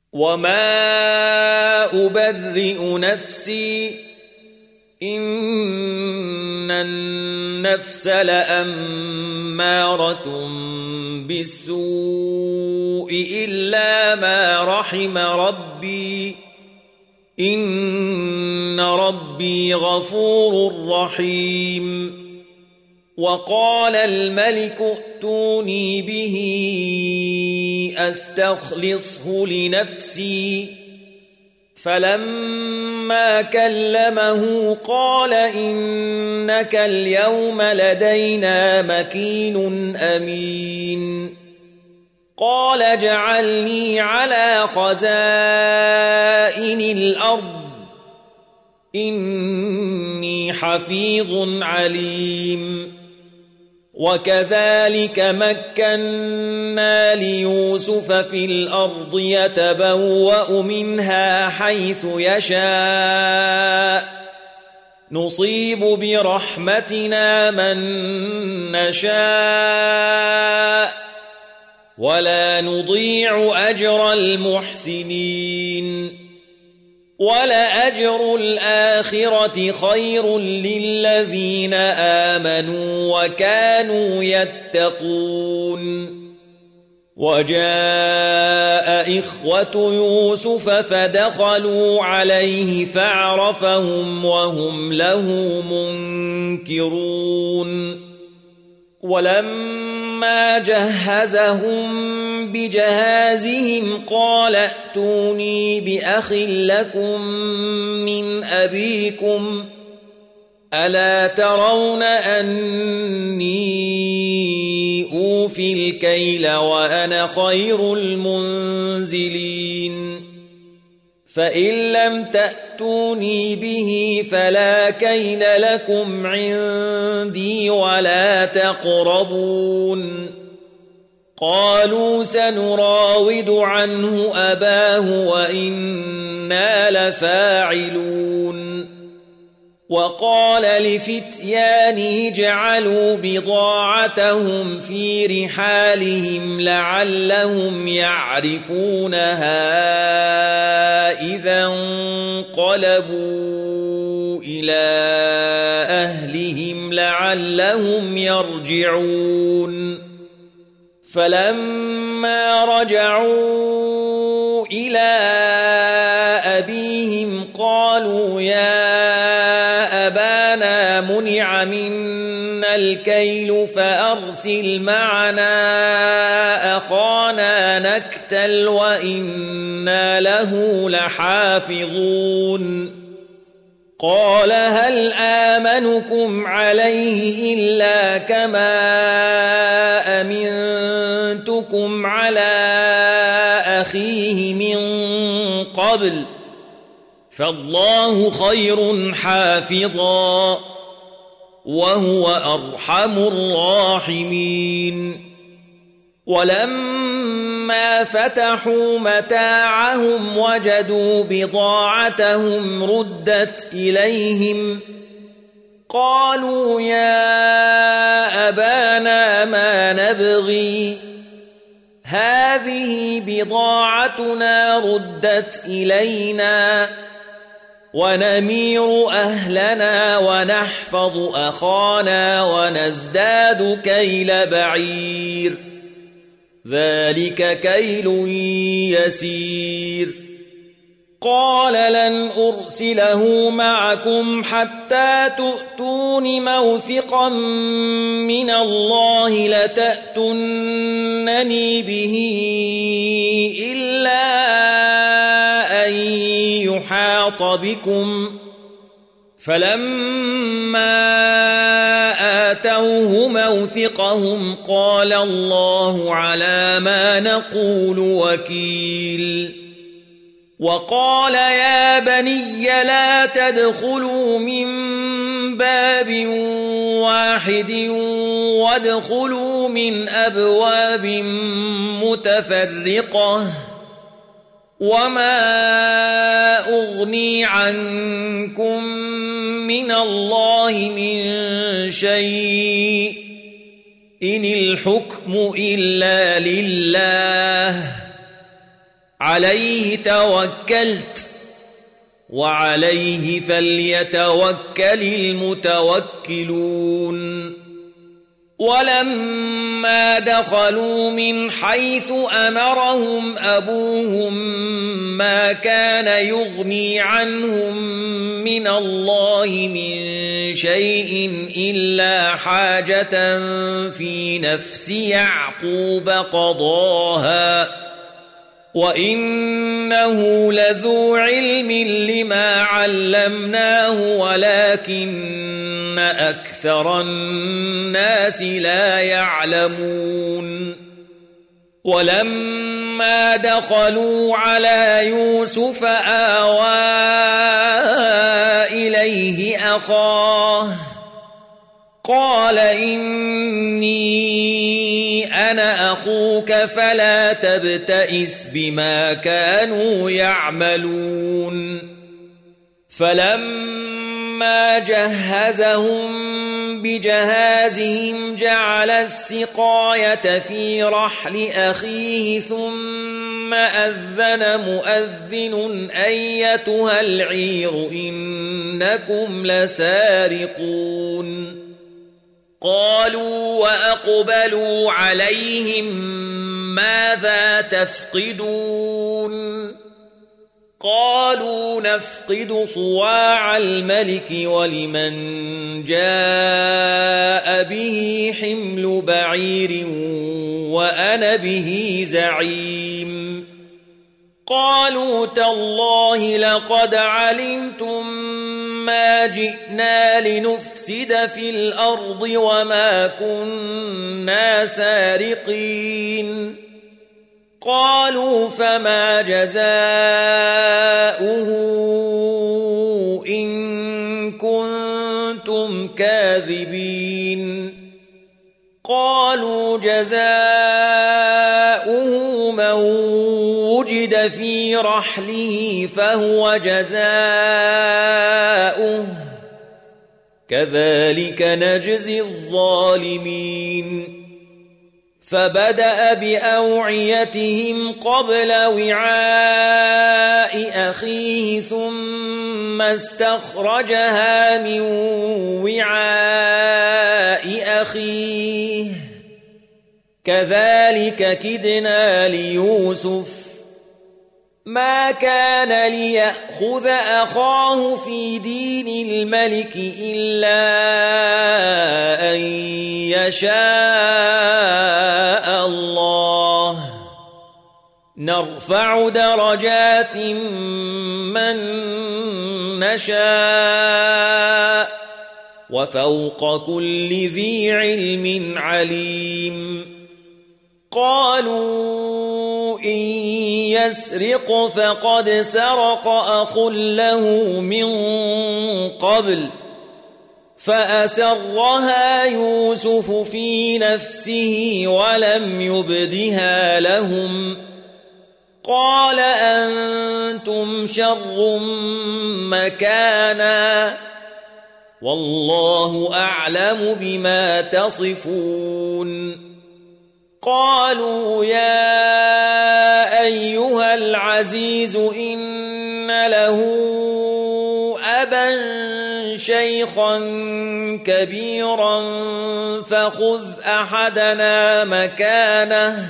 وما أبرئ نفسي إن النفس لأمارة بالسوء إلا ما رحم ربي إن ربي غفور رحيم. وقال الملك ائتوني به أستخلصه لنفسي فلما كلمه قال إنك اليوم لدينا مكين أمين. قال اجعلني على خزائن الأرض إني حفيظ عليم. وكذلك مكنا ليوسف في الأرض يتبوأ منها حيث يشاء نصيب برحمتنا من نشاء ولا نضيع أجر المحسنين. ولأجر الآخرة خير للذين آمنوا وكانوا يتقون. وجاء إخوة يوسف فدخلوا عليه فعرفهم وهم له منكرون. ولما جهزهم بجهازهم قال ائتوني بأخ لكم من أبيكم ألا ترون أني أوفي الكيل وأنا خير المنزلين. فإن لم تأتوني به فلا كيل لكم عندي ولا تقربون. قالوا سنراود عنه أباه وإنا لفاعلون. وقال لفتيانه اجعلوا بضاعتهم في رحالهم لعلهم يعرفونها إذا انقلبوا إلى أهلهم لعلهم يرجعون. فلما رجعوا إلى أبيهم قالوا يا أبانا منع منا الكيل فأرسل معنا أخانا نكتل وإنا له لحافظون. قال هل آمنكم عليه إلا كما أمنتكم على أخيه من قبل فالله خير حافظا وهو أرحم الراحمين. ولما فتحوا متاعهم وجدوا بضاعتهم ردت إليهم قالوا يا أبانا ما نبغي هذه بضاعتنا ردت إلينا ونمير أهلنا ونحفظ أخانا ونزداد كيل بعير ذلك كيل يسير. قال لن أرسله معكم حتى تؤتون موثقا من الله لتأتونني به إلا أن يحاط بكم. فلما آتوه موثقهم قال الله على ما نقول وكيل. وقال يا بني لا تدخلوا من باب واحد وادخلوا من أبواب متفرقة وما أغني عنكم من الله من شيء إن الحكم إلا لله عليه توكلت وعليه فليتوكل المتوكلون ولما دخلوا من حيث أمرهم أبوهم ما كان يغني عنهم من الله من شيء إلا حاجة في نفس يعقوب قضاها وإنه لذو علم لما علمناه ولكن أكثر الناس لا يعلمون ولما دخلوا على يوسف آوى إليه أخاه قال إني أنا أخوك فلا تبتئس بما كانوا يعملون فلما جهزهم بجهازهم جعل السقاية في رحل أخيه ثم أذن مؤذن أيتها العير إنكم لسارقون قالوا وأقبلوا عليهم ماذا تفقدون قالوا نفقد صواع الملك ولمن جاء به حمل بعير وأنا به زعيم قالوا تالله لقد علمتم ما جئنا لنفسد في الأرض وما كنا سارقين قالوا فما جزاؤه إن كنتم كاذبين قالوا جزاؤه من وجد في رحله فهو جزاؤه كذلك نجزي الظالمين فبدأ بأوعيتهم قبل وعاء أخيه ثم استخرجها من وعاء أخيه كذلك كدنا ليوسف ما كان ليأخذ أخاه في دين الملك إلا أن يشاء الله نرفع درجات من نشاء وفوق كل ذي علم عليم قالوا إن يسرق فقد سرق أخ له من قبل فأسرها يوسف في نفسه ولم يبدها لهم قال أنتم شر مكانا والله أعلم بما تصفون قالوا يا أيها العزيز إن له أبا شيخا كبيرا فخذ أحدنا مكانه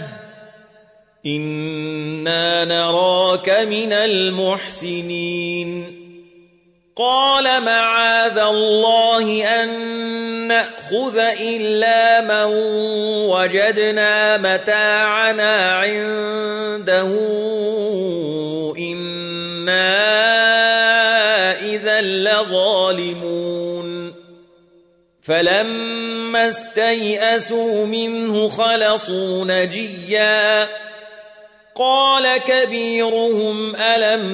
إنا نراك من المحسنين قال معاذ الله أن نأخذ إلا من وجدنا متاعنا عنده إنا إذا لظالمون فلما استيئسوا منه خلصوا نجيا قال كبيرهم ألم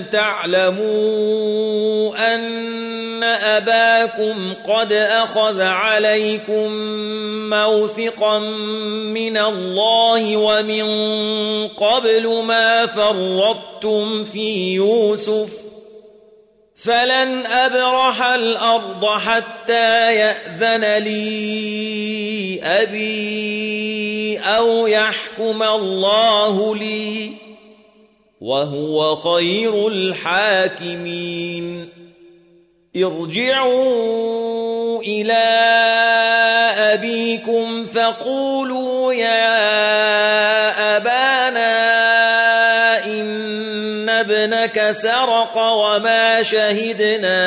تعلموا أن أباكم قد أخذ عليكم موثقا من الله ومن قبل ما فرطتم في يوسف فلن أبرح الأرض حتى يأذن لي أبي أو يحكم الله لي وهو خير الحاكمين ارجعوا إلى أبيكم فقولوا يا أبانا إن ابنك سرق وما شهدنا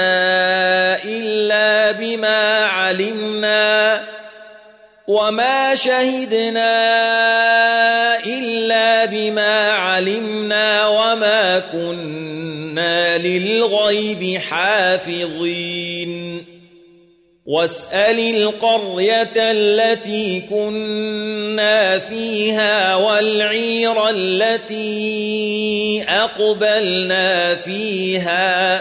إلا بما علمنا وما كنا للغيب حافظين واسأل القرية التي كنا فيها والعير التي أقبلنا فيها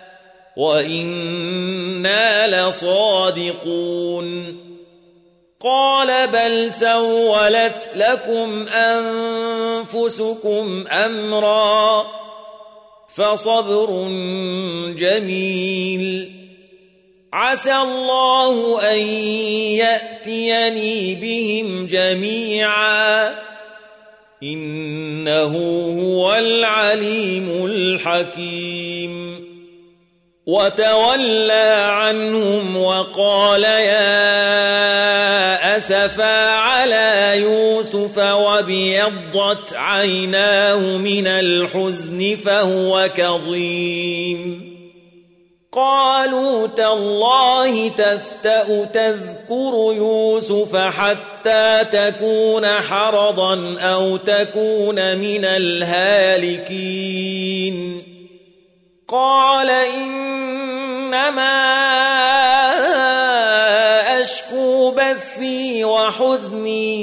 وإنا لصادقون قال بل سولت لكم أنفسكم أمرا فصبر جميل عسى الله أن يأتيني بهم جميعا إنه هو العليم الحكيم وتولى عنهم وقال يا أسفا على يوسف وابيضت عيناه من الحزن فهو كظيم قالوا تالله تفتأ تذكر يوسف حتى تكون حرضا أو تكون من الهالكين قال إنما أشكو بثي وحزني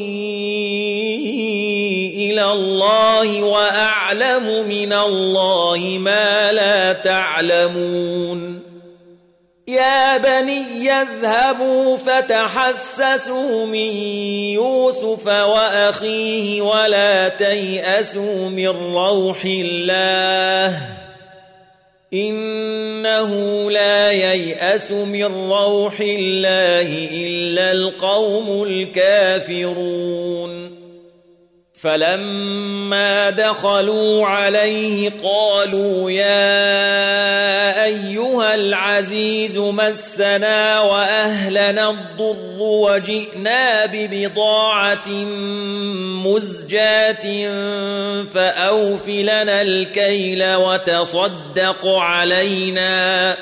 إلى الله وأعلم من الله ما لا تعلمون يا بني اذهبوا فتحسسوا من يوسف وأخيه ولا تيأسوا من روح الله إنه لا ييأس من روح الله إلا القوم الكافرون فلما دخلوا عليه قالوا يا أيها العزيز مسنا وأهلنا الضر وجئنا ببضاعة مزجاة فأوف لنا الكيل وتصدق علينا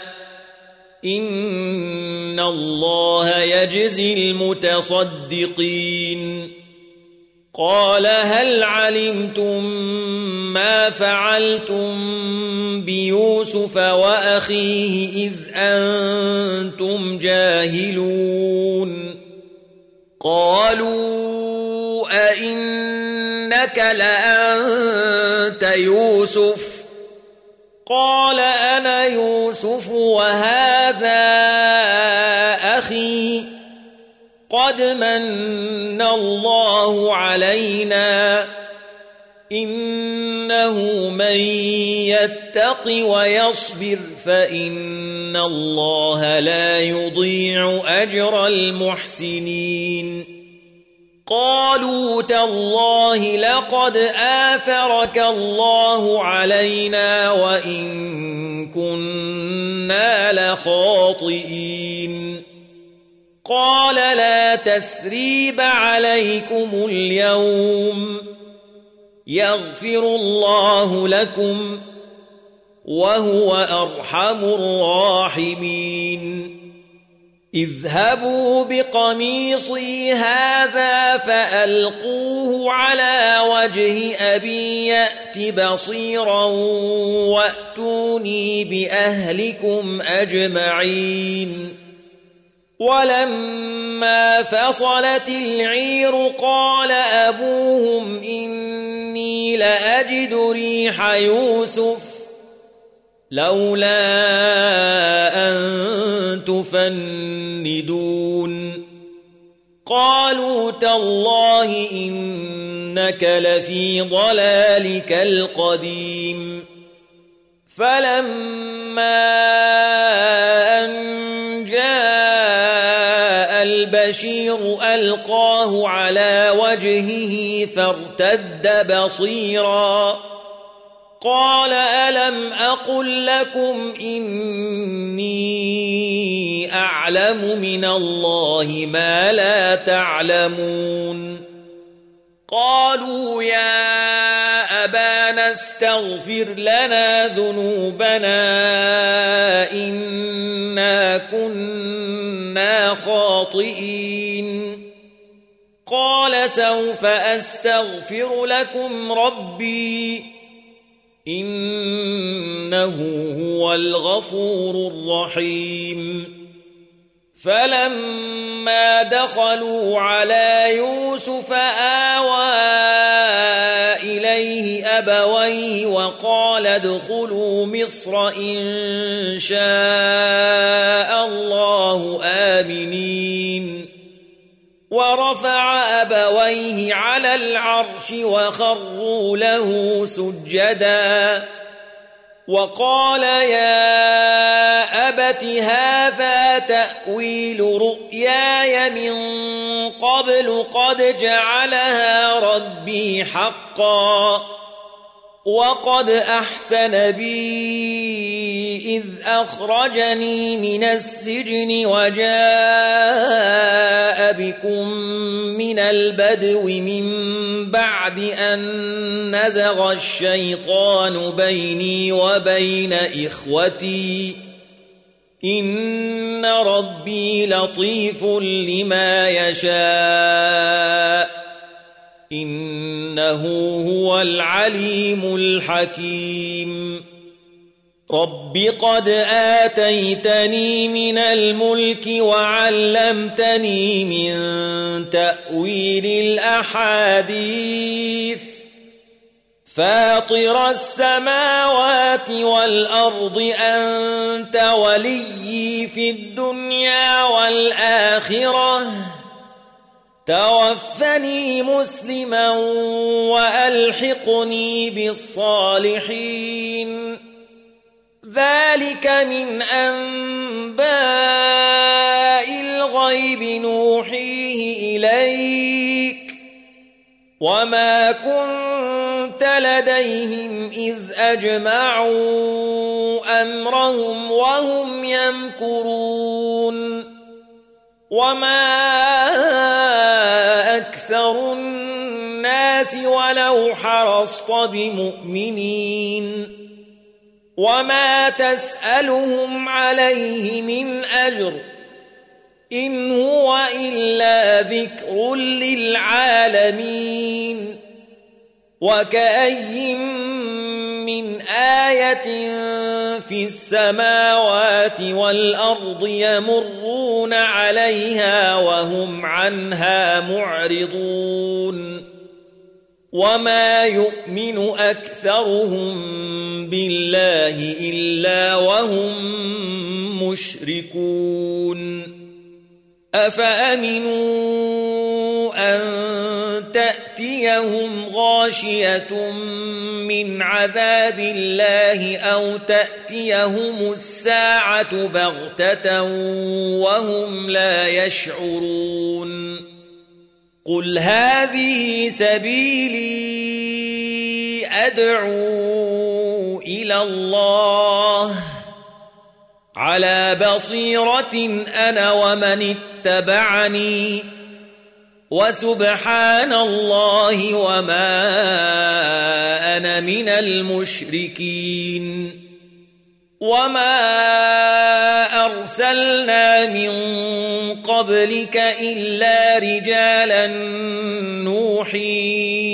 إن الله يجزي المتصدقين قال هل علمتم ما فعلتم بيوسف وأخيه إذ أنتم جاهلون قالوا أئنك لأنت يوسف قال أنا يوسف وهذا أخي قد من الله علينا إنه من يتق ويصبر فإن الله لا يضيع أجر المحسنين قالوا تالله لقد آثرك الله علينا وإن كنا لخاطئين قال لا تثريب عليكم اليوم يغفر الله لكم وهو أرحم الراحمين اذهبوا بقميصي هذا فألقوه على وجه أبي يأت بصيرا وأتوني بأهلكم أجمعين ولما فصلت العير قال أبوهم إني لأجد ريح يوسف لولا أن تفندون قالوا تالله إنك لفي ضلالك القديم فلما أن جاء البشير ألقاه على وجهه فارتد بصيرا قال ألم أقل لكم إني أعلم من الله ما لا تعلمون قالوا يا أبانا استغفر لنا ذنوبنا إنا كنا خاطئين قال سوف أستغفر لكم ربي إنه هو الغفور الرحيم فلما دخلوا على يوسف آوى إليه أبويه وقال ادخلوا مصر إن شاء الله آمنين ورفع أبويه على العرش وخروا له سجدا وقال يا أبت هذا تأويل رؤياي من قبل قد جعلها ربي حقا وقد أحسن بي إذ أخرجني من السجن وجاء بكم من البدو من بعد أن نزغ الشيطان بيني وبين إخوتي إن ربي لطيف لما يشاء إنه هو العليم الحكيم رب قد آتيتني من الملك وعلمتني من تأويل الأحاديث فاطر السماوات والأرض أنت وليي في الدنيا والآخرة توفني مسلما وألحقني بالصالحين ذلك من أنباء الغيب نوحيه إليك وما كنت لديهم إذ أجمعوا أمرهم وهم يمكرون وما أكثر الناس ولو حرصت بمؤمنين وما تسألهم عليه من أجر إن هو إلا ذكر للعالمين وكأي من آية في السماوات والأرض يمرون عليها وهم عنها معرضون وما يؤمن أكثرهم بالله إلا وهم مشركون أفأمنوا أن تأتيهم غاشية من عذاب الله أو تأتيهم الساعة بغتة وهم لا يشعرون قل هذه سبيلي أدعو إلى الله على بصيرة أنا ومن اتبعني وسبحان الله وما أنا من المشركين وما أرسلنا من قبلك إلا رجالا نوحي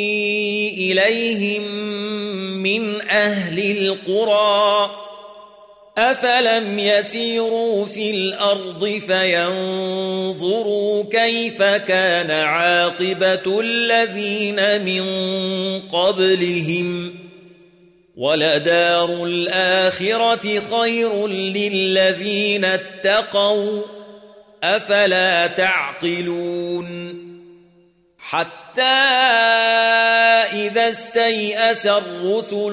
إليهم من أهل القرى أفلم يسيروا في الأرض فينظروا كيف كان عاقبة الذين من قبلهم ولدار الآخرة خير للذين اتقوا أفلا تعقلون حتى إذا استيأس الرسل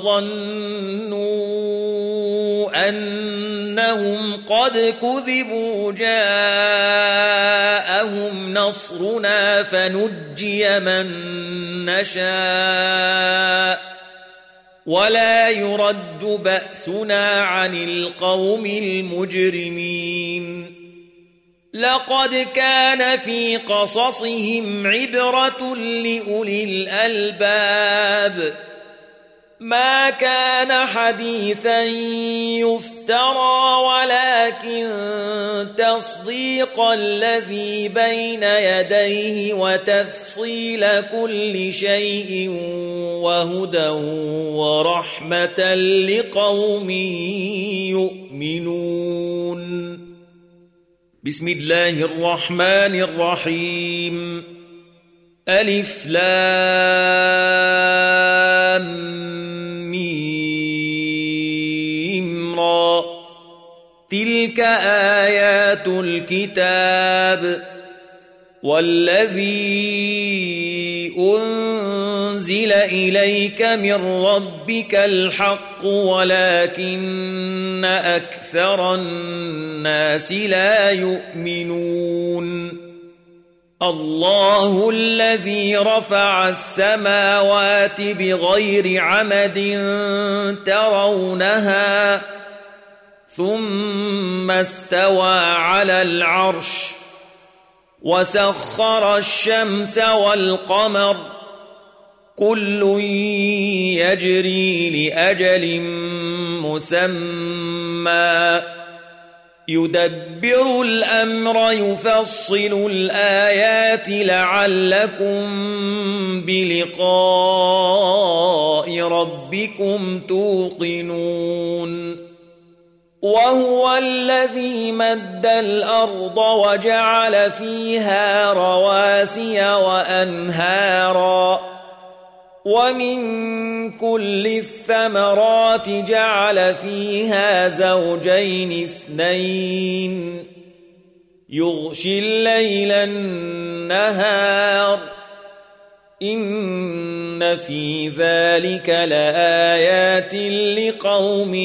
وظنوا أنهم قد كذبوا جاءهم نصرنا فنجي من نشاء ولا يرد بأسنا عن القوم المجرمين لقد كان في قصصهم عبرة لأولي الألباب ما كان حديثا يفترى ولكن تصديق الذي بين يديه وتفصيل كل شيء وهدى ورحمة لقوم يؤمنون بسم الله الرحمن الرحيم ألف لام ميم را تلك آيات الكتاب والذي أنزل إليك من ربك الحق ولكن أكثر الناس لا يؤمنون الله الذي رفع السماوات بغير عمد ترونها ثم استوى على العرش وسخر الشمس والقمر كل يجري لأجل مسمى يدبر الأمر يفصل الآيات لعلكم بلقاء ربكم توقنون وهو الذي مد الأرض وجعل فيها رواسي وأنهارا ومن كل الثمرات جعل فيها زوجين اثنين يغشي الليل النهار إن في ذلك لآيات لقوم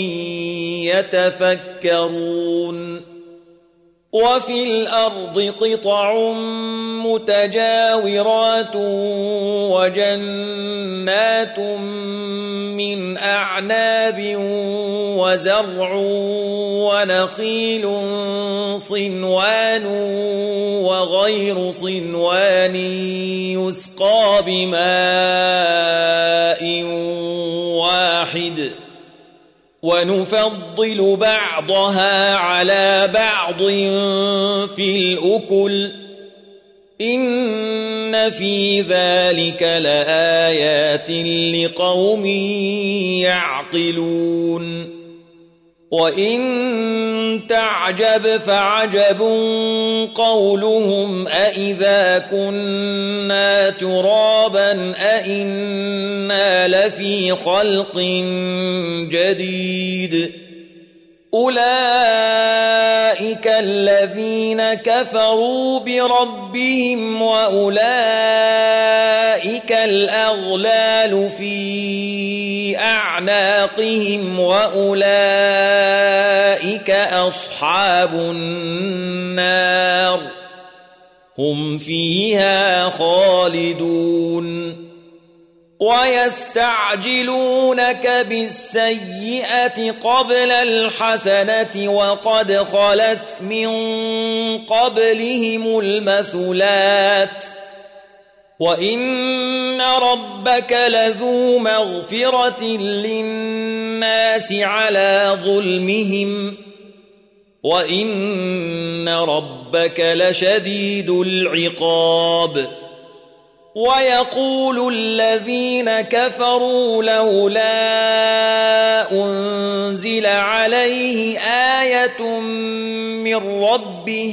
يتفكرون وفي الأرض قطع متجاورات وجنات من أعناب وزرع ونخيل صنوان وغير صنوان يسقى بماء واحد ونفضل بعضها على بعض في الأكل إن في ذلك لآيات لقوم يعقلون وإن تعجب فعجب قولهم أإذا كنا ترابا أإنا لفي خلق جديد أولئك الذين كفروا بربهم وأولئك الأغلال في أعناقهم وأولئك أصحاب النار هم فيها خالدون ويستعجلونك بالسيئة قبل الحسنة وقد خلت من قبلهم المثلات وإن ربك لذو مغفرة للناس على ظلمهم وإن ربك لشديد العقاب ويقول الذين كفروا لولا أنزل عليه آية من ربه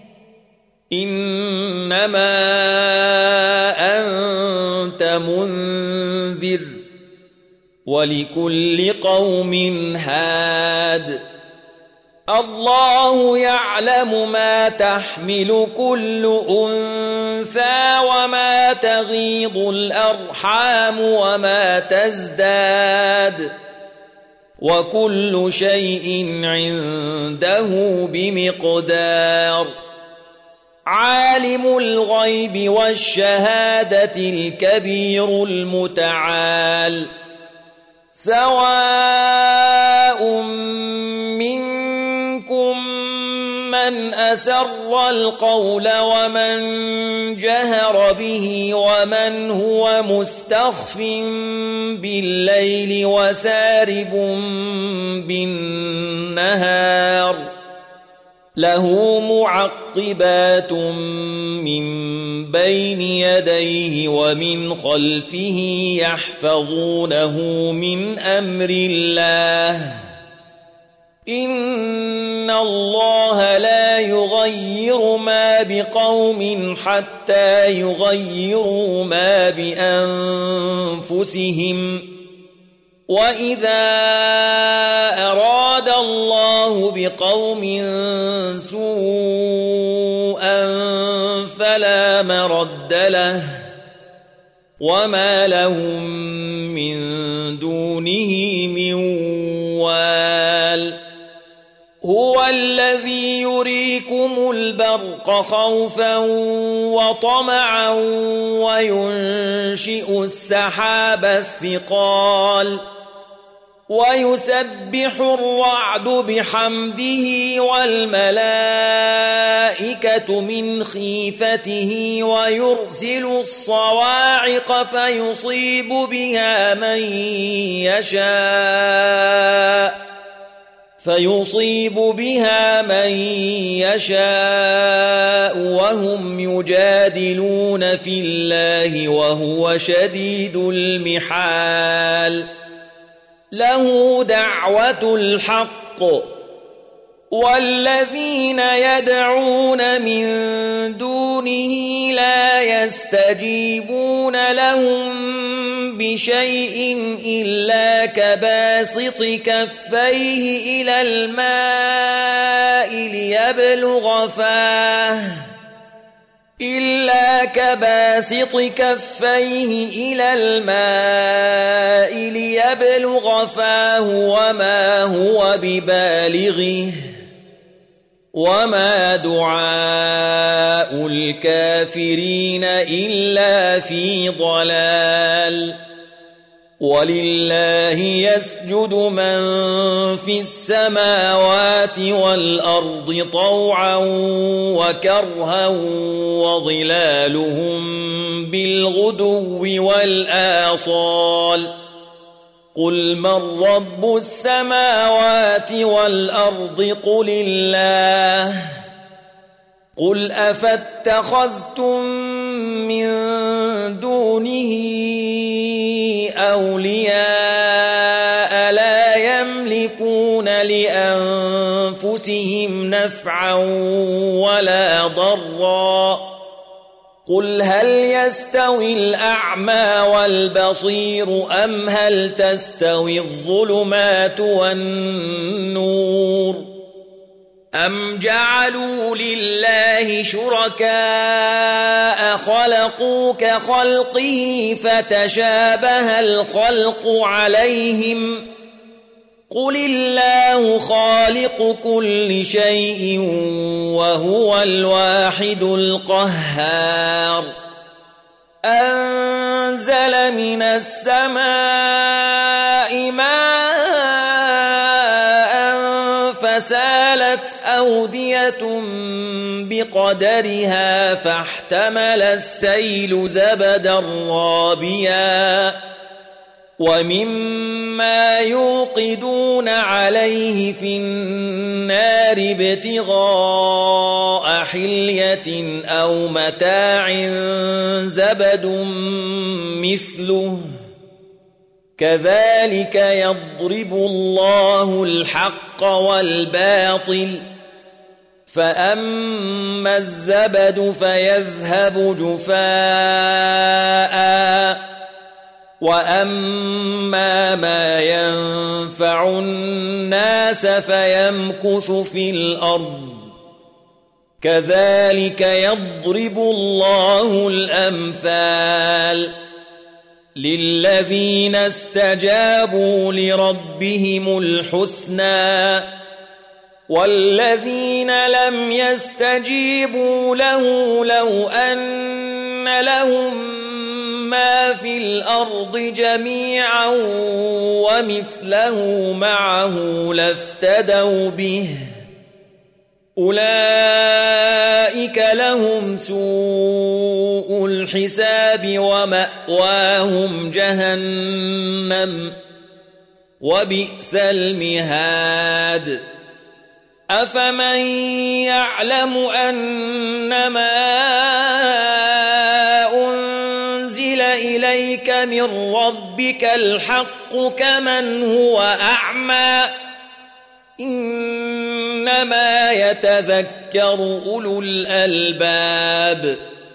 إنما أنت منذر ولكل قوم هاد الله يعلم ما تحمل كل أنثى وما تغيض الأرحام وما تزداد وكل شيء عنده بمقدار عالم الغيب والشهادة الكبير المتعال سواء منكم من أسر القول ومن جهر به ومن هو مستخف بالليل وسارب بالنهار له معقبات من بين يديه ومن خلفه يحفظونه من أمر الله إن الله لا يغير ما بقوم حتى يغيروا ما بأنفسهم وإذا أراد الله بقوم سوءا فلا مرد له وما لهم من دونه من وال هو الذي يريكم البرق خوفا وطمعا وينشئ السحاب الثقال ويسبح الرعد بحمده والملائكة من خيفته ويرسل الصواعق فيصيب بها من يشاء وهم يجادلون في الله وهو شديد المحال له دعوة الحق والذين يدعون من دونه لا يستجيبون لهم بشيء إلا كباسط كفيه إلى الماء ليبلغ فاه وما هو ببالغه وما دعاء الكافرين إلا في ضلال ولله يسجد من في السماوات والأرض طوعا وكرها وظلالهم بالغدو والآصال قل من رب السماوات والأرض قل الله قل أفاتخذتم من دونه أولياء لا يملكون لأنفسهم نفعا ولا ضرا قل هل يستوي الأعمى والبصير أم هل تستوي الظلمات والنور أم جعلوا لله شركاء خلقوا كخلقه فتشابه الخلق عليهم قل الله خالق كل شيء وهو الواحد القهار أنزل من السماء ماء فسالت أودية بقدرها فاحتمل السيل زبدا رابيا ومما يوقدون عليه في النار ابتغاء حلية أو متاع زبد مثله كذلك يضرب الله الحق والباطل فأما الزبد فيذهب جفاءً وأما ما ينفع الناس فيمكث في الأرض كذلك يضرب الله الأمثال للذين استجابوا لربهم الحسنى والذين لم يستجيبوا له لو أن لهم ما في الأرض جميعا ومثله معه لافتدوا به أولئك لهم سوء الحساب ومأواهم جهنم وبئس المهاد أفمن يعلم أنما أنزل إليك من ربك الحق كمن هو أعمى إنما يتذكر أولو الألباب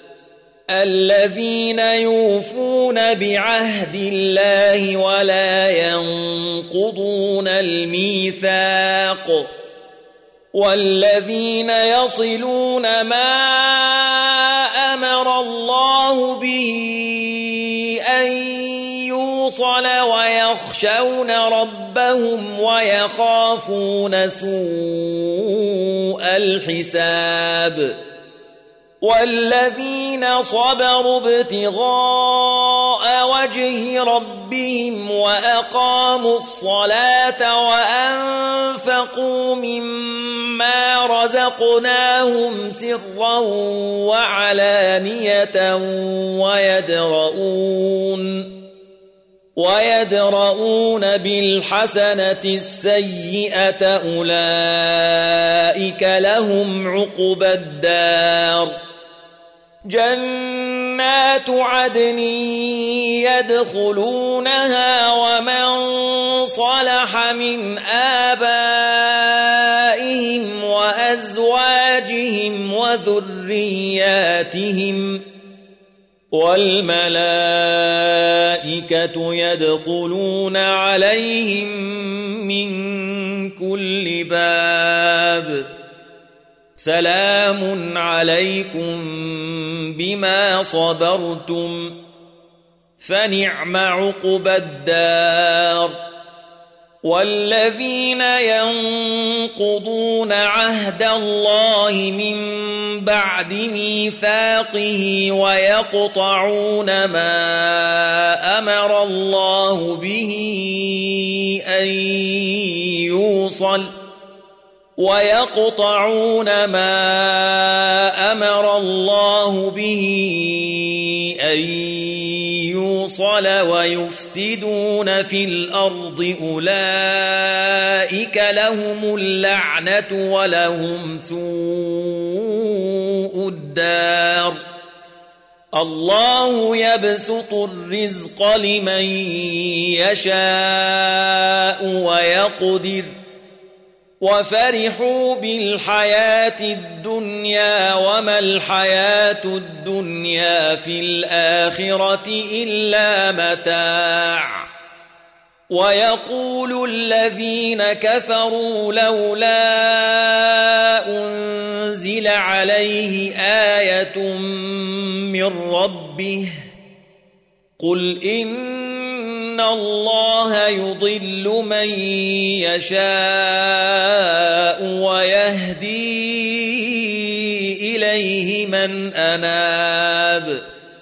الذين يوفون بعهد الله ولا ينقضون الميثاق والذين يصلون ما أمر الله به أن يوصل ويخشون ربهم ويخافون سوء الحساب والذين صبروا ابتغاء وجه ربهم وأقاموا الصلاة وأنفقوا مما رزقناهم سرا وعلانية ويدرؤون بالحسنة السيئة أولئك لهم عقبى الدار جنات عدن يدخلونها ومن صلح من آبائهم وأزواجهم وذرياتهم والملائكة يدخلون عليهم من كل باب سلام عليكم بما صبرتم فنعم عقبى الدار والذين ينقضون عهد الله من بعد ميثاقه ويقطعون ما أمر الله به أن يوصل ويفسدون في الأرض أولئك لهم اللعنة ولهم سوء الدار الله يبسط الرزق لمن يشاء ويقدر وفرحوا بالحياة الدنيا وما الحياة الدنيا في الآخرة إلا متاع ويقول الذين كفروا لولا أنزل عليه آية من ربه قل إن الله يضل من يشاء ويهدي إليه من أناب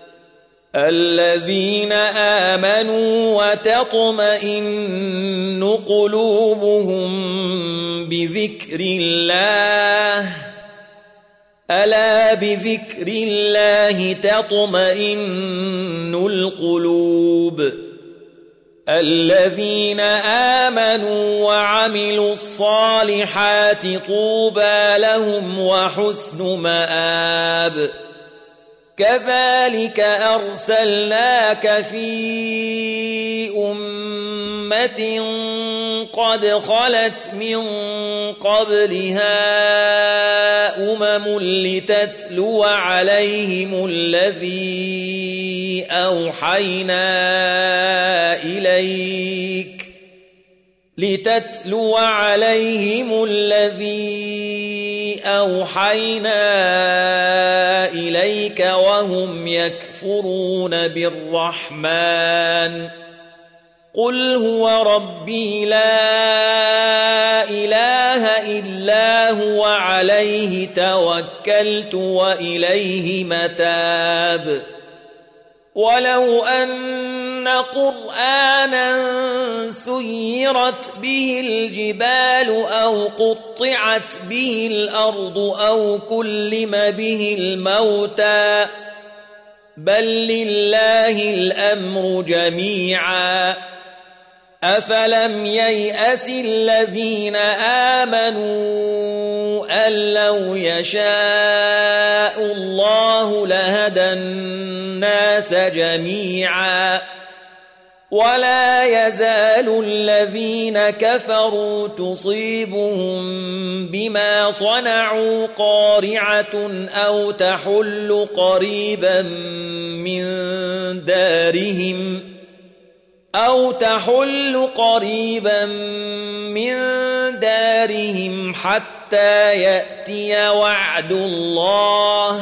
الذين آمنوا وتطمئن قلوبهم بذكر الله ألا بذكر الله تطمئن القلوب الذين آمنوا وعملوا الصالحات طوبى لهم وحسن مآب كذلك أرسلناك في أمة قد خلت من قبلها لتتلو عليهم الذي أوحينا إليك وهم يكفرون بالرحمن قل هو ربي لا إله إلا هو عليه توكلت وإليه متاب ولو أن قرآنا سيرت به الجبال أو قطعت به الأرض أو كلم به الموتى بل لله الأمر جميعا أفلم ييأس الذين آمنوا أن لو يشاء الله لهدى الناس جميعا ولا يزال الذين كفروا تصيبهم بما صنعوا قارعة أو تحل قريبا من دارهم حتى يأتي وعد الله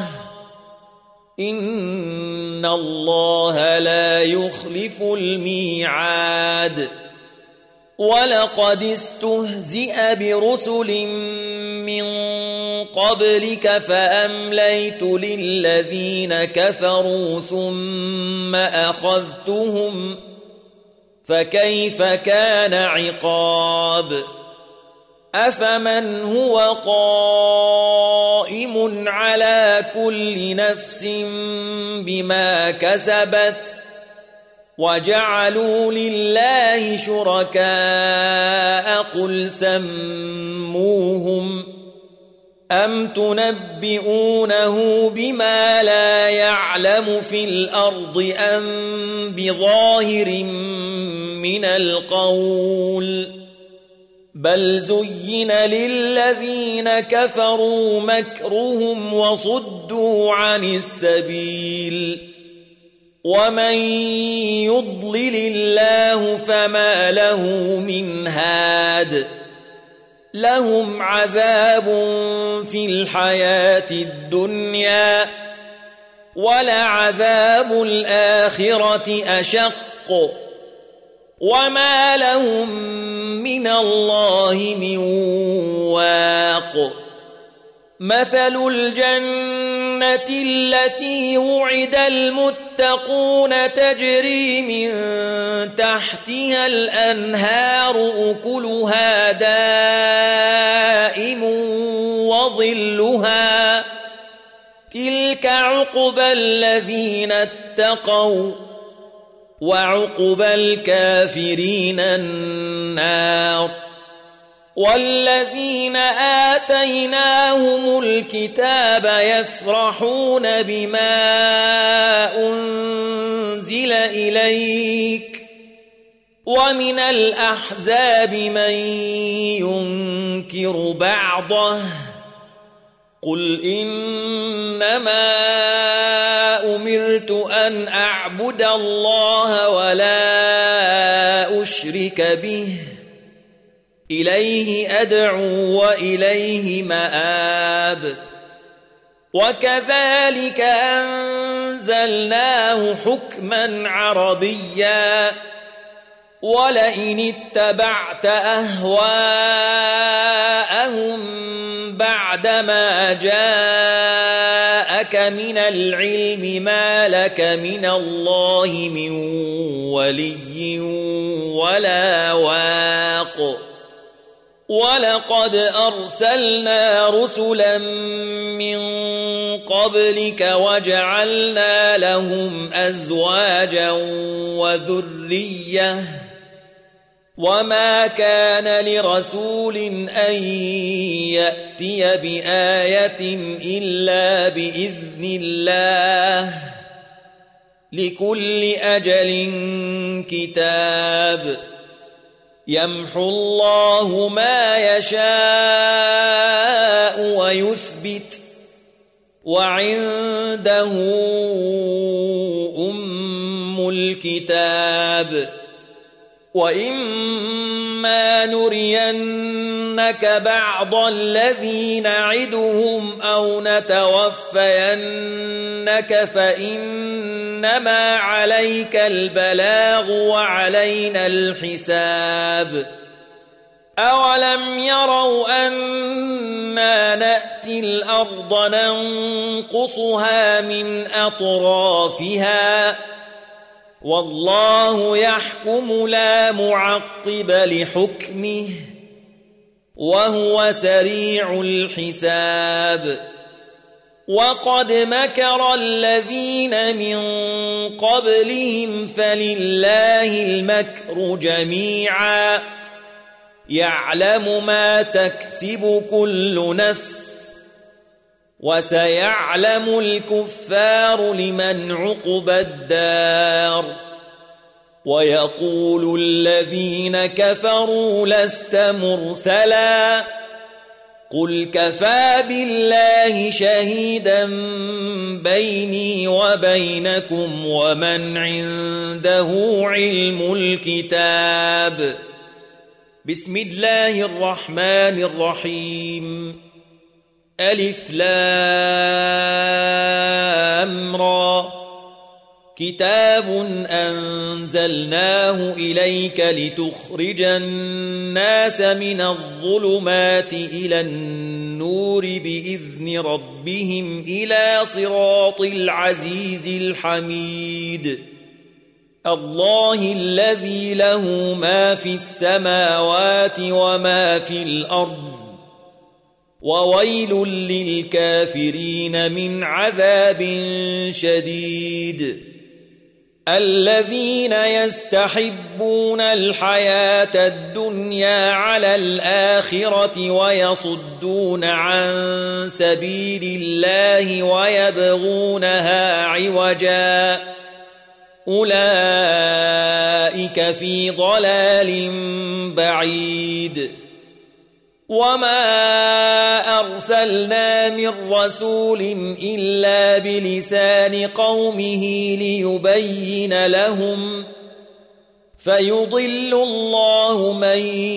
إن الله لا يخلف الميعاد ولقد استهزئ برسل من قبلك فأمليت للذين كفروا ثم أخذتهم فكيف كان عقاب أفمن هو قائم على كل نفس بما كسبت وجعلوا لله شركاء قل سموهم أم تنبئونه بما لا يعلم في الأرض أم بظاهر من القول بل زين للذين كفروا مكرهم وصدوا عن السبيل ومن يضلل الله فما له من هاد لهم عذاب في الحياة الدنيا ولعذاب الآخرة أشق وما لهم من الله من واق مثل الجنة التي وعد المتقون تجري من تحتها الأنهار أكلها دائم وظلها تلك عقبى الذين اتقوا وعقبى الكافرين النار والذين آتيناهم الكتاب يفرحون بما أنزل إليك ومن الأحزاب من ينكر بعضه قل إنما أمرت أن أعبد الله ولا أشرك به إليه أدعو وإليه مآب وكذلك أنزلناه حكما عربيا ولئن اتبعت أهواءهم بعدما جاءك من العلم ما لك من الله من ولي ولا واق ولقد أرسلنا رسلا من قبلك وجعلنا لهم أزواجا وذرية وما كان لرسول أن يأتي بآية إلا بإذن الله لكل أجل كتاب يمحو الله ما يشاء ويثبت وعنده أم الكتاب وإما نرينك بعض الذي نعدهم أو نتوفينك فإنما عليك البلاغ وعلينا الحساب أولم يروا أنا نأتي الأرض ننقصها من أطرافها والله يحكم لا معقب لحكمه وهو سريع الحساب وقد مكر الذين من قبلهم فلله المكر جميعا يعلم ما تكسب كل نفس وسيعلم الكفار لمن عقبى الدار ويقول الذين كفروا لست مرسلا قل كفى بالله شهيدا بيني وبينكم ومن عنده علم الكتاب بسم الله الرحمن الرحيم ألف لام را كتاب أنزلناه إليك لتخرج الناس من الظلمات إلى النور بإذن ربهم إلى صراط العزيز الحميد الله الذي له ما في السماوات وما في الأرض وويل للكافرين من عذاب شديد الذين يستحبون الحياة الدنيا على الآخرة ويصدون عن سبيل الله ويبغونها عوجا أولئك في ضلال بعيد وما أرسلنا من رسول إلا بلسان قومه ليبين لهم فيضل الله من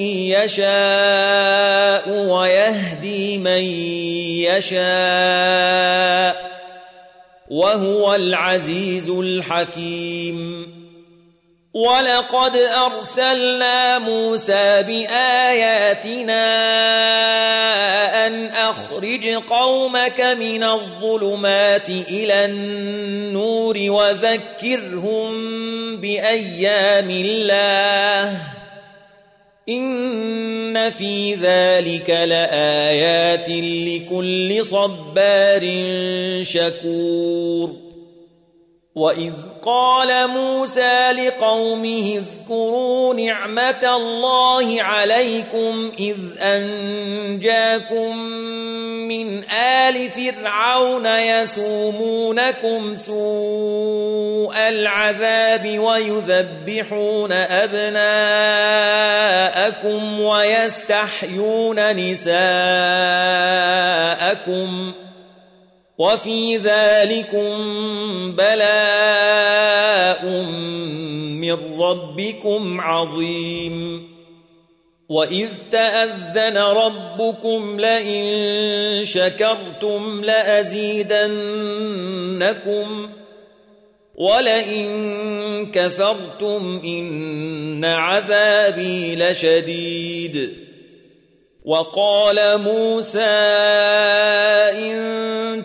يشاء ويهدي من يشاء وهو العزيز الحكيم ولقد أرسلنا موسى بآياتنا أن أخرج قومك من الظلمات إلى النور وذكرهم بأيام الله إن في ذلك لآيات لكل صبار شكور وإذ قال موسى لقومه اذكروا نعمة الله عليكم إذ أنجاكم من آل فرعون يسومونكم سوء العذاب ويذبحون أبناءكم ويستحيون نساءكم وفي ذلكم بلاء من ربكم عظيم وإذ تأذن ربكم لئن شكرتم لأزيدنكم ولئن كفرتم إن عذابي لشديد وقال موسى إن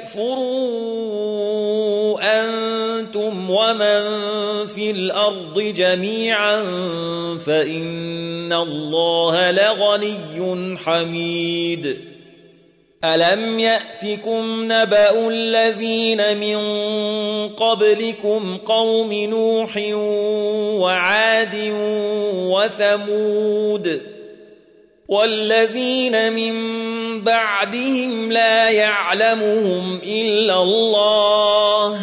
تكفروا أنتم ومن في الأرض جميعا فإن الله لغني حميد ألم يأتكم نبأ الذين من قبلكم قوم نوح وعاد وثمود والذين من بعدهم لا يعلمهم إلا الله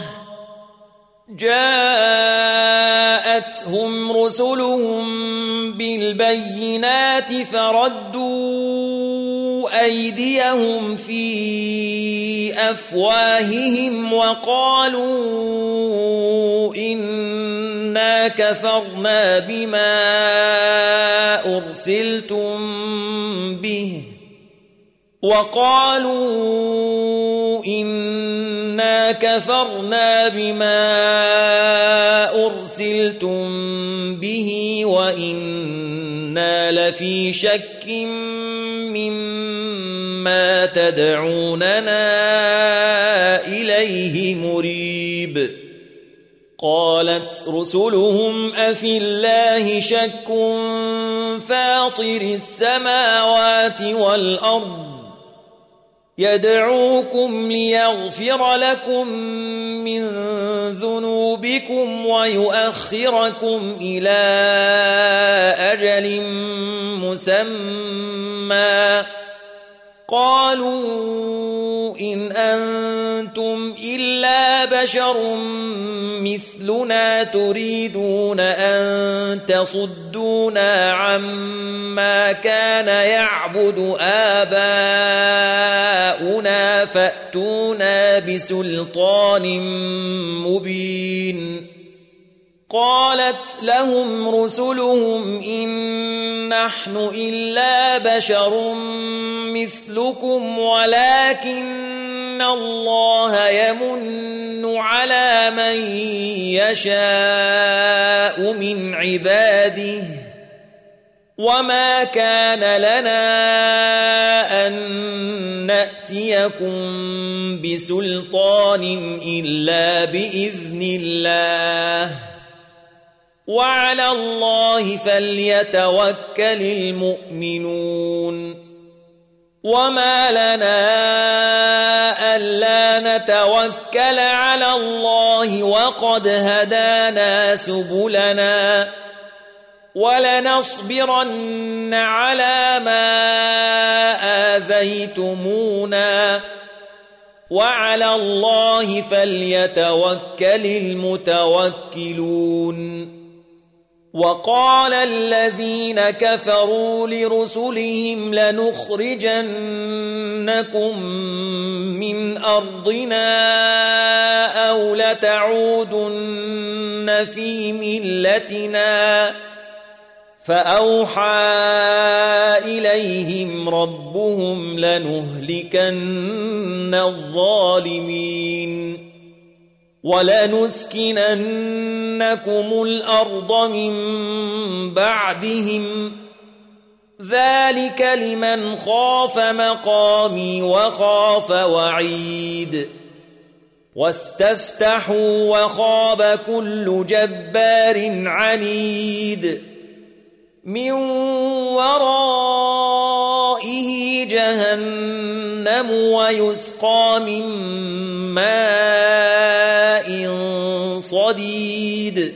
جاءتهم رسلهم بالبينات فردوا أيديهم في أفواههم وقالوا إنا كفرنا بما أرسلتم به وإنا لفي شك مما تدعوننا إليه مريب قالت رسلهم أفي الله شك فاطر السماوات والأرض يدعوكم ليغفر لكم من ذنوبكم ويؤخركم إلى أجل مسمى قالوا إن أنتم إلا بشر مثلنا تريدون أن تصدونا عما كان يعبد آباؤنا فأتونا بسلطان مبين قالت لهم رسلهم إن نحن إلا بشر مثلكم ولكن الله يمن على من يشاء من عباده وما كان لنا أن نأتيكم بسلطان إلا بإذن الله وعلى الله فليتوكل المؤمنون وما لنا ألا نتوكل على الله وقد هدانا سبلنا ولنصبرن على ما آذيتمونا وعلى الله فليتوكل المتوكلون وقال الذين كفروا لرسلهم لنخرجنكم من أرضنا أو لتعودن في ملتنا فأوحى إليهم ربهم لنهلكن الظالمين ولنسكننكم الأرض من بعدهم ذلك لمن خاف مقامي وخاف وعيد واستفتحوا وخاب كل جبار عنيد من ورائه جهنم ويسقى من ماء صديد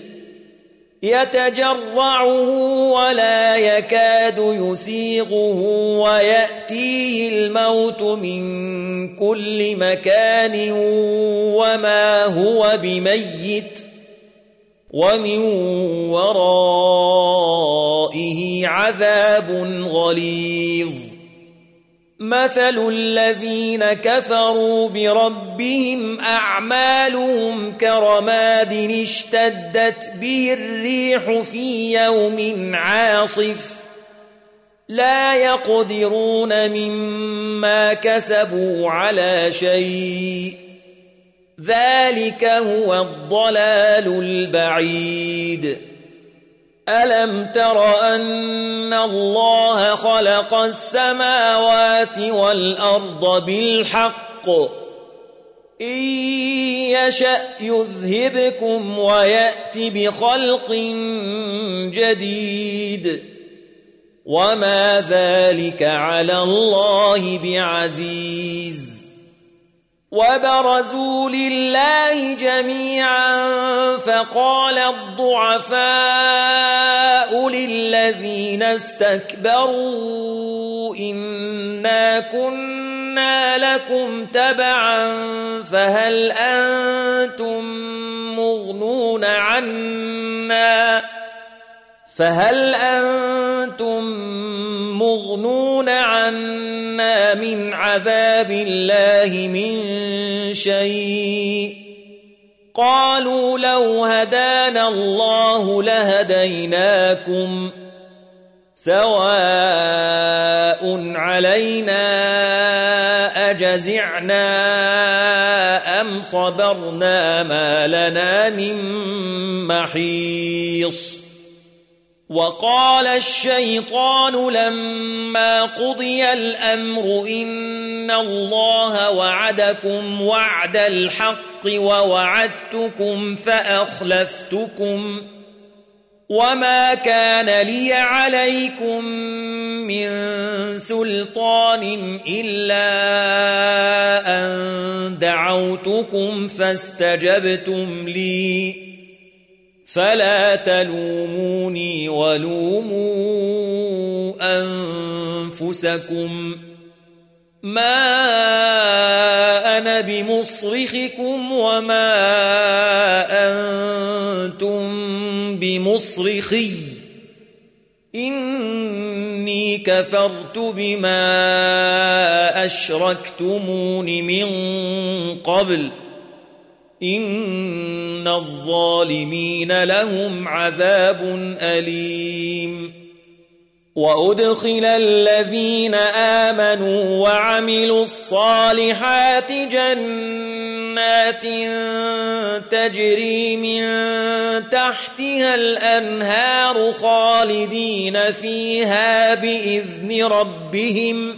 يتجرعه ولا يكاد يسيغه ويأتيه الموت من كل مكان وما هو بميت ومن ورائه عذاب غليظ مثل الذين كفروا بربهم أعمالهم كرماد اشتدت به الريح في يوم عاصف لا يقدرون مما كسبوا على شيء ذلك هو الضلال البعيد ألم تر أن الله خلق السماوات والأرض بالحق إن يشأ يذهبكم ويأت بخلق جديد وما ذلك على الله بعزيز وبرزوا لله جميعا فقال الضعفاء للذين استكبروا إنا كنا لكم تبعا فهل أنتم مغنون عنا من عذاب الله من شيء قالوا لو هدانا الله لهديناكم سواء علينا أجزعنا أم صبرنا ما لنا من محيص وقال الشيطان لما قضي الأمر إن الله وعدكم وعد الحق ووعدتكم فأخلفتكم وما كان لي عليكم من سلطان إلا أن دعوتكم فاستجبتم لي فلا تلوموني ولوموا أنفسكم ما أنا بمصرخكم وما أنتم بمصرخي إني كفرت بما أشركتمون من قبل إن الظالمين لهم عذاب أليم وأدخل الذين آمنوا وعملوا الصالحات جنات تجري من تحتها الأنهار خالدين فيها بإذن ربهم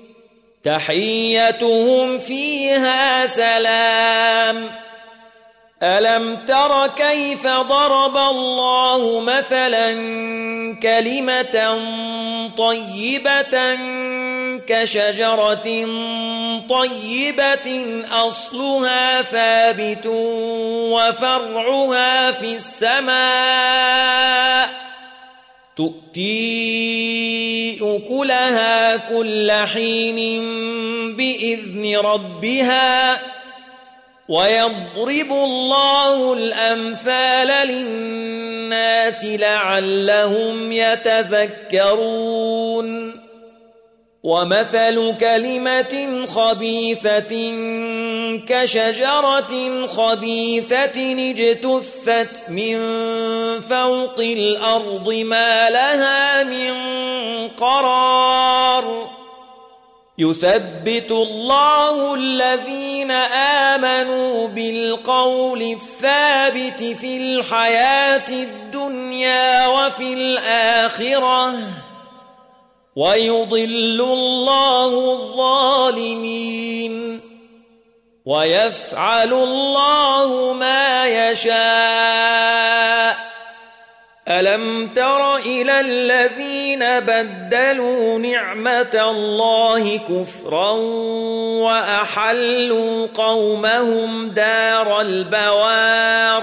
تحيتهم فيها سلام ألم تر كيف ضرب الله مثلا كلمة طيبة كشجرة طيبة أصلها ثابت وفرعها في السماء تؤتي أكلها كل حين بإذن ربها ويضرب الله الأمثال للناس لعلهم يتذكرون ومثل كلمة خبيثة كشجرة خبيثة اجتثت من فوق الأرض ما لها من قرار يثبت الله الذين آمنوا بالقول الثابت في الحياة الدنيا وفي الآخرة ويضل الله الظالمين ويفعل الله ما يشاء ألم تر إلى الذين بدلوا نعمة الله كفرا وأحلوا قومهم دار البوار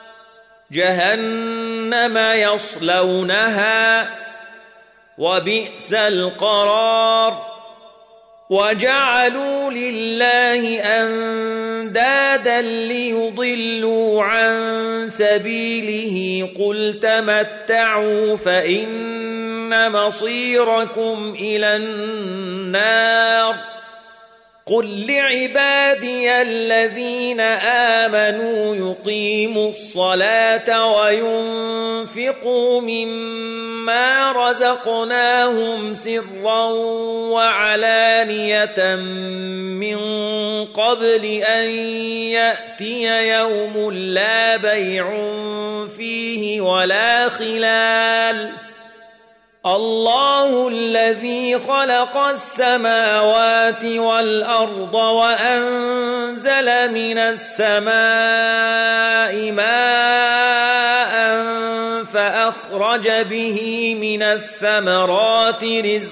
جهنم يصلونها وبئس القرار وجعلوا لله أندادا ليضلوا عن سبيله قل تمتعوا فإن مصيركم إلى النار قل لعبادي الذين آمنوا يقيموا الصلاة وينفقوا مما رزقناهم سرا وعلانية من قبل أن يأتي يوم لا بيع فيه ولا خلال الله الذي خلق السماوات والأرض وأنزل من السماء ماء فأخرج به من الثمرات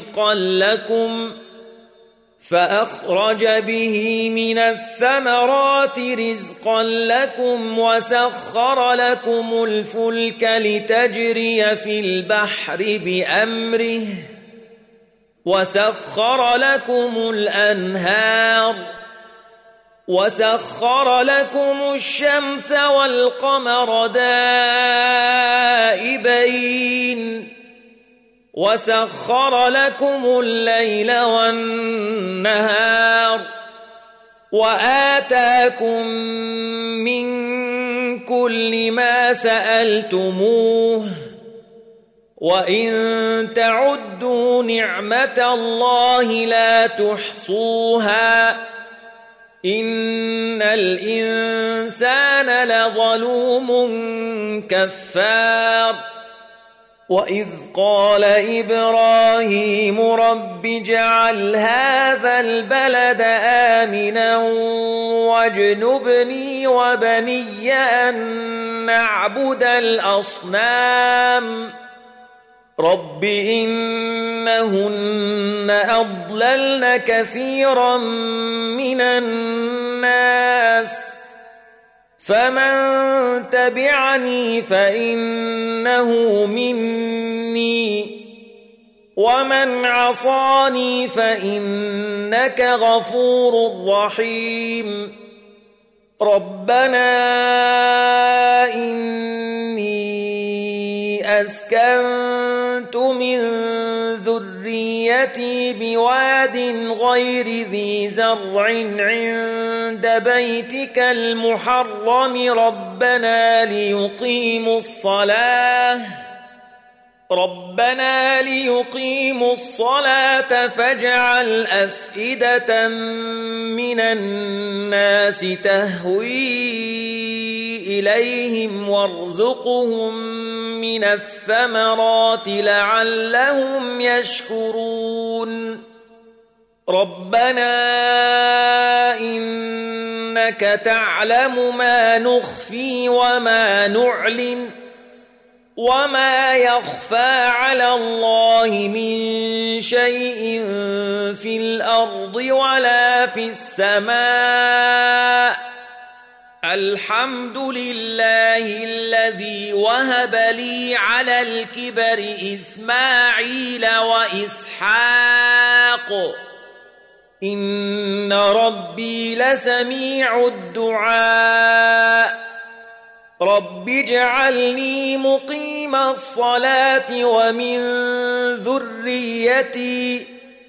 رزقا لكم وسخر لكم الفلك لتجري في البحر بأمره وسخر لكم الأنهار وسخر لكم الشمس والقمر دائبين وسخر لكم الليل والنهار وآتاكم من كل ما سألتموه وإن تعدوا نعمة الله لا تحصوها إن الإنسان لظلوم كفار وإذ قال إبراهيم رب اجعل هذا البلد آمنا واجنبني وبني أن نعبد الأصنام رب إنهن أضللن كثيرا من الناس فمن تبعني فإنه مني ومن عصاني فإنك غفور رحيم ربنا إني أسكنت من ذريتي بواد غير ذي زرع عند بيتك المحرم ربنا ليقيموا الصلاة فاجعل أفئدة من الناس تهوي إليهم وارزقهم من الثمرات لعلهم يشكرون ربنا إنك تعلم ما نخفي وما نعلن وما يخفى على الله من شيء في الأرض ولا في السماء الحمد لله الذي وهب لي على الكبر إسماعيل وإسحاق إن ربي لسميع الدعاء رب اجعلني مقيم الصلاة ومن ذريتي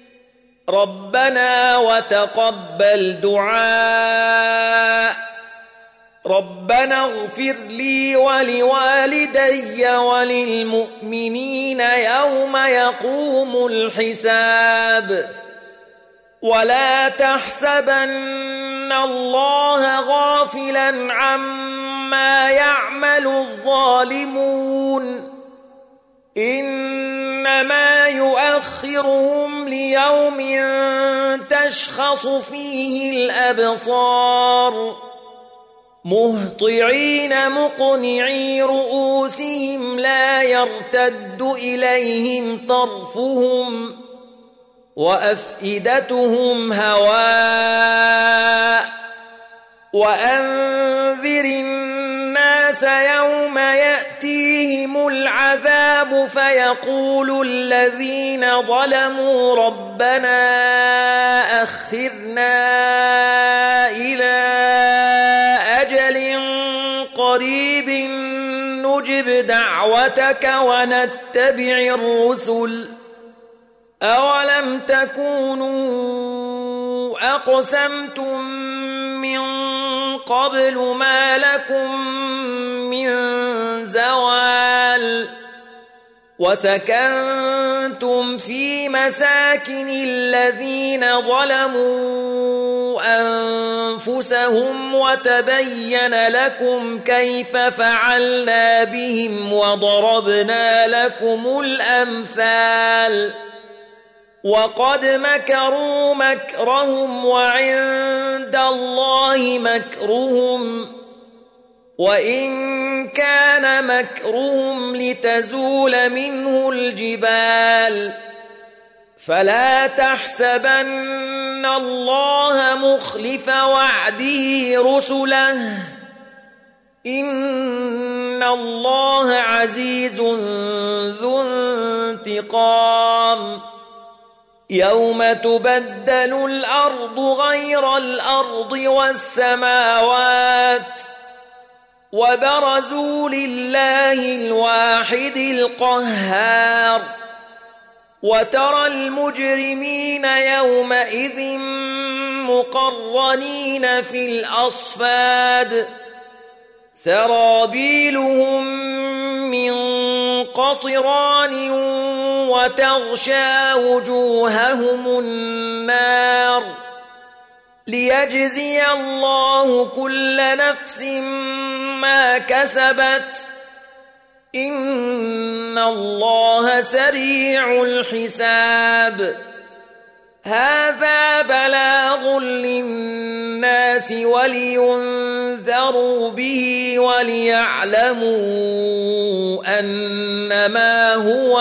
ربنا وتقبل دعاء ربنا اغفر لي ولوالدي وللمؤمنين يوم يقوم الحساب ولا تحسبن الله غافلا عما يعمل الظالمون إنما يؤخرهم ليوم تشخص فيه الأبصار مهطعين مقنعي رؤوسهم لا يرتد إليهم طرفهم وأفئدتهم هواء وأنذر الناس يوم يأتيهم العذاب فيقول الذين ظلموا ربنا أخرنا إلى أجل قريب نجب دعوتك ونتبع الرسل أولم تكونوا أقسمتم من قبل ما لكم من زوال وسكنتم في مساكن الذين ظلموا أنفسهم وتبين لكم كيف فعلنا بهم وضربنا لكم الأمثال وقد مكروا مكرهم وعند الله مكرهم وإن كان مكرهم لتزول منه الجبال فلا تحسبن الله مخلف وعده رسله إن الله عزيز ذو انتقام يوم تبدل الأرض غير الأرض والسماوات وبرزوا لله الواحد القهار وترى المجرمين يومئذ مقرنين في الأصفاد سرابيلهم من قطران وتغشى وجوههم النار ليجزي الله كل نفس ما كسبت إن الله سريع الحساب هذا بلاغ للناس ولينذروا به وليعلموا أنما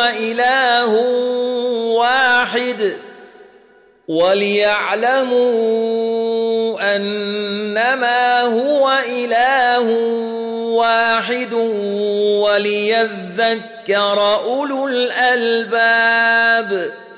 هو إله واحد وليذكر أولو الألباب